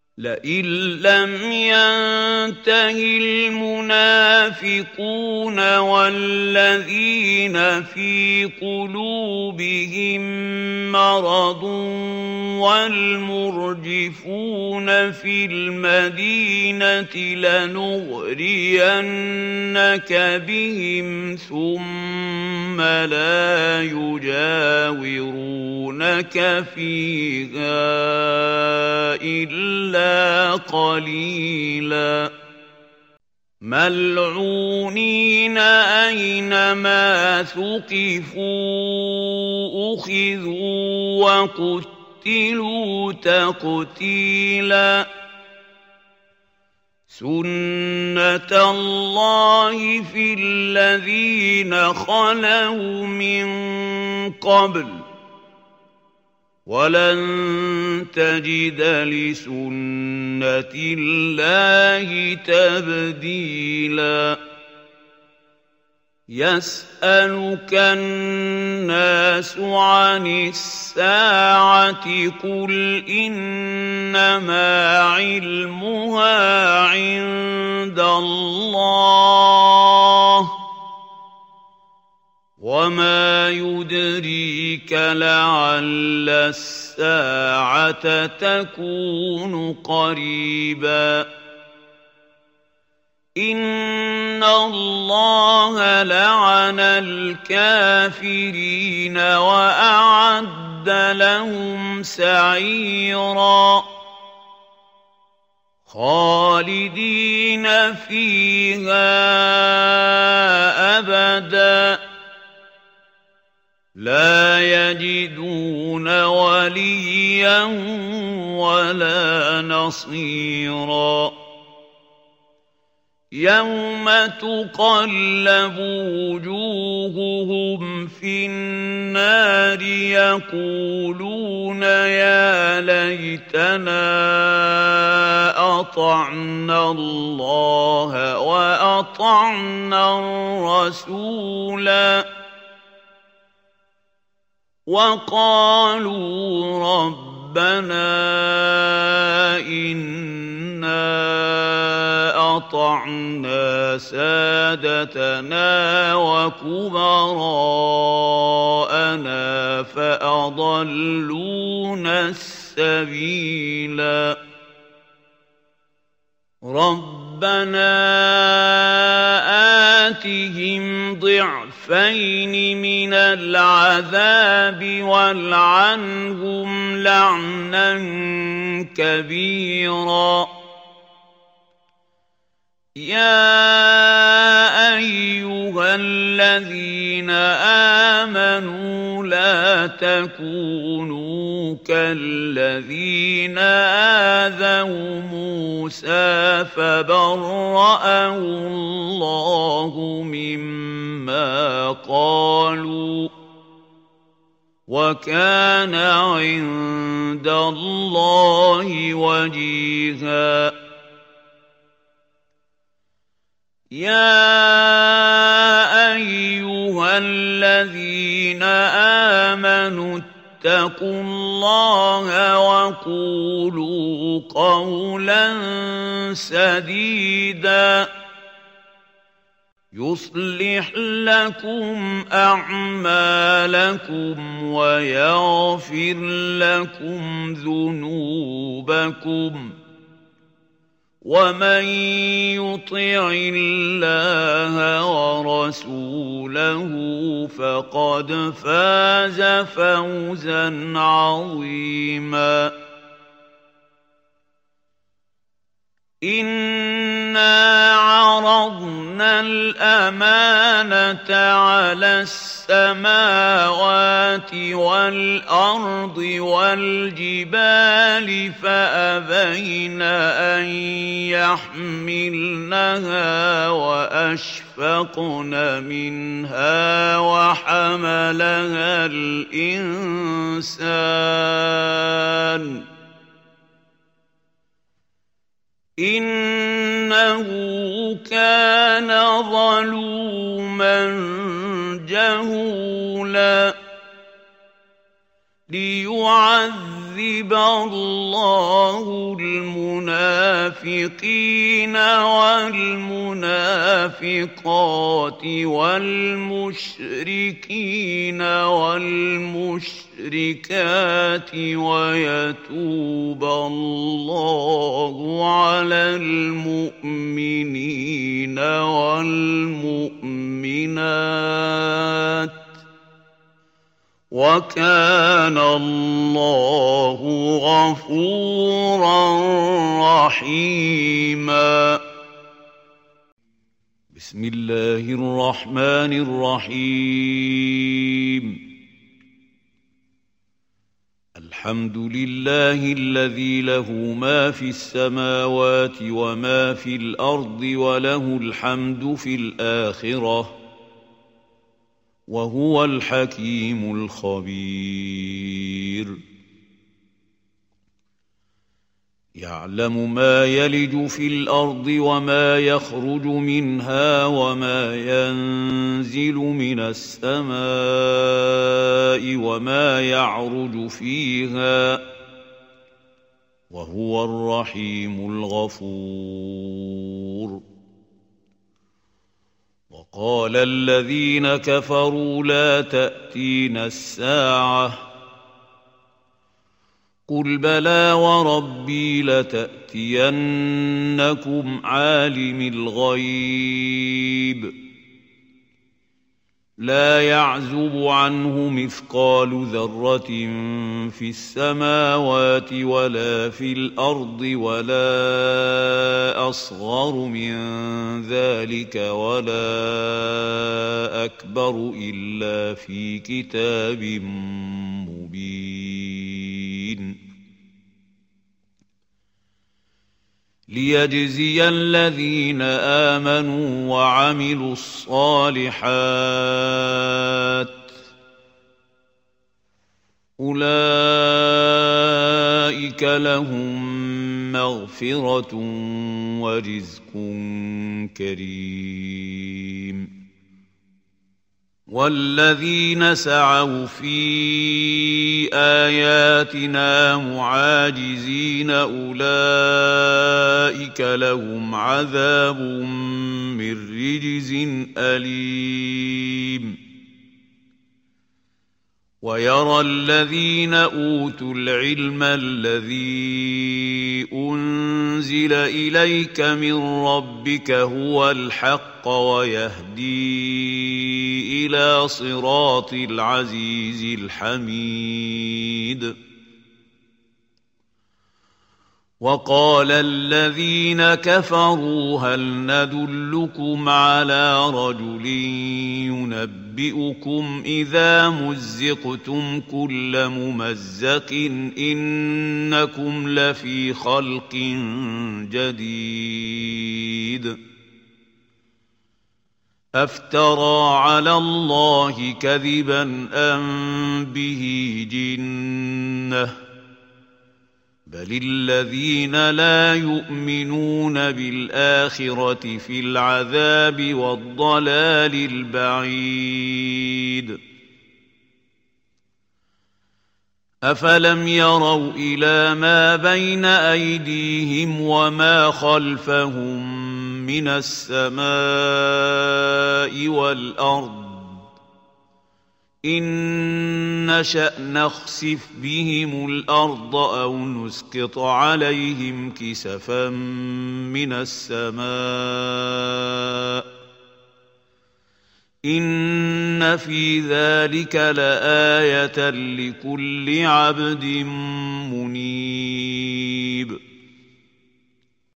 لئن لم ينته المنافقون والذين في قلوبهم مرض والمرجفون في المدينة لنغرينك بهم ثم لا يجاورونك فيها إلا قليلا ملعونين أينما ثقفوا أخذوا وقتلوا تقتيلا سنة الله في الذين خلوا من قبل ولن تجد لسنة الله تبديلا يسألك الناس عن الساعة قل إنما علمها عند الله وما يدريك لعل الساعة تكون قريبا إن الله لعن الكافرين وأعد لهم سعيرا خالدين فيها أبدا لا يجدون وليا ولا نصيرا يوم تقلب وجوههم في النار يقولون يا ليتنا أطعنا الله وأطعنا الرسولا وقالوا ربنا إنا أطعنا سادتنا وكبراءنا فأضلونا السبيلا ربنا آتهم ضعفين من العذاب والعنهم لعنا كبيرا يا أيها الذين آمنوا لا تكونوا كالذين آذوا موسى فبرأه الله مما قالوا وكان عند الله وجيها يا أيها الذين آمنوا اتقوا الله وقولوا قولا سديدا يصلح لكم أعمالكم ويغفر لكم ذنوبكم ومن يطع الله ورسوله فقد فاز فوزا عظيما إنا عرضنا الأمانة على السماوات والأرض والجبال فأبين أن يحملنها وأشفقن منها وحملها الإنسان إنه كان ظلوما جهولا ليعذب يعذب الله المنافقين والمنافقات والمشركين والمشركات ويتوب الله على المؤمنين والمؤمنات وكان الله غفورا رحيما. بسم الله الرحمن الرحيم. الحمد لله الذي له ما في السماوات وما في الأرض وله الحمد في الآخرة وهو الحكيم الخبير. يعلم ما يلج في الأرض وما يخرج منها وما ينزل من السماء وما يعرج فيها وهو الرحيم الغفور. وقال الذين كفروا لا تأتينا الساعة قل بلى وربي لتأتينكم عالم الغيب لا يعزب عنه مثقال ذرة في السماوات ولا في الأرض ولا أصغر من ذلك ولا أكبر إلا في كتاب مبين. ليجزي الذين آمنوا وعملوا الصالحات أولئك لهم مغفرة ورزق كريم. والذين سعوا في آياتنا معاجزين أولئك لهم عذاب من رجز أليم. ويرى الذين أوتوا العلم الذي أنزل إليك من ربك هو الحق ويهدي إلى صراط العزيز الحميد. وقال الذين كفروا هل ندلكم على رجل ينبئكم إذا مزقتم كل ممزق إنكم لفي خلق جديد. أفترى على الله كذبا أم به جنة بل الذين لا يؤمنون بالآخرة في العذاب والضلال البعيد. أفلم يروا إلى ما بين أيديهم وما خلفهم من السماء والأرض إن نشأ نخسف بهم الأرض أو نسقط عليهم كسفا من السماء إن في ذلك لآية لكل عبد منيب.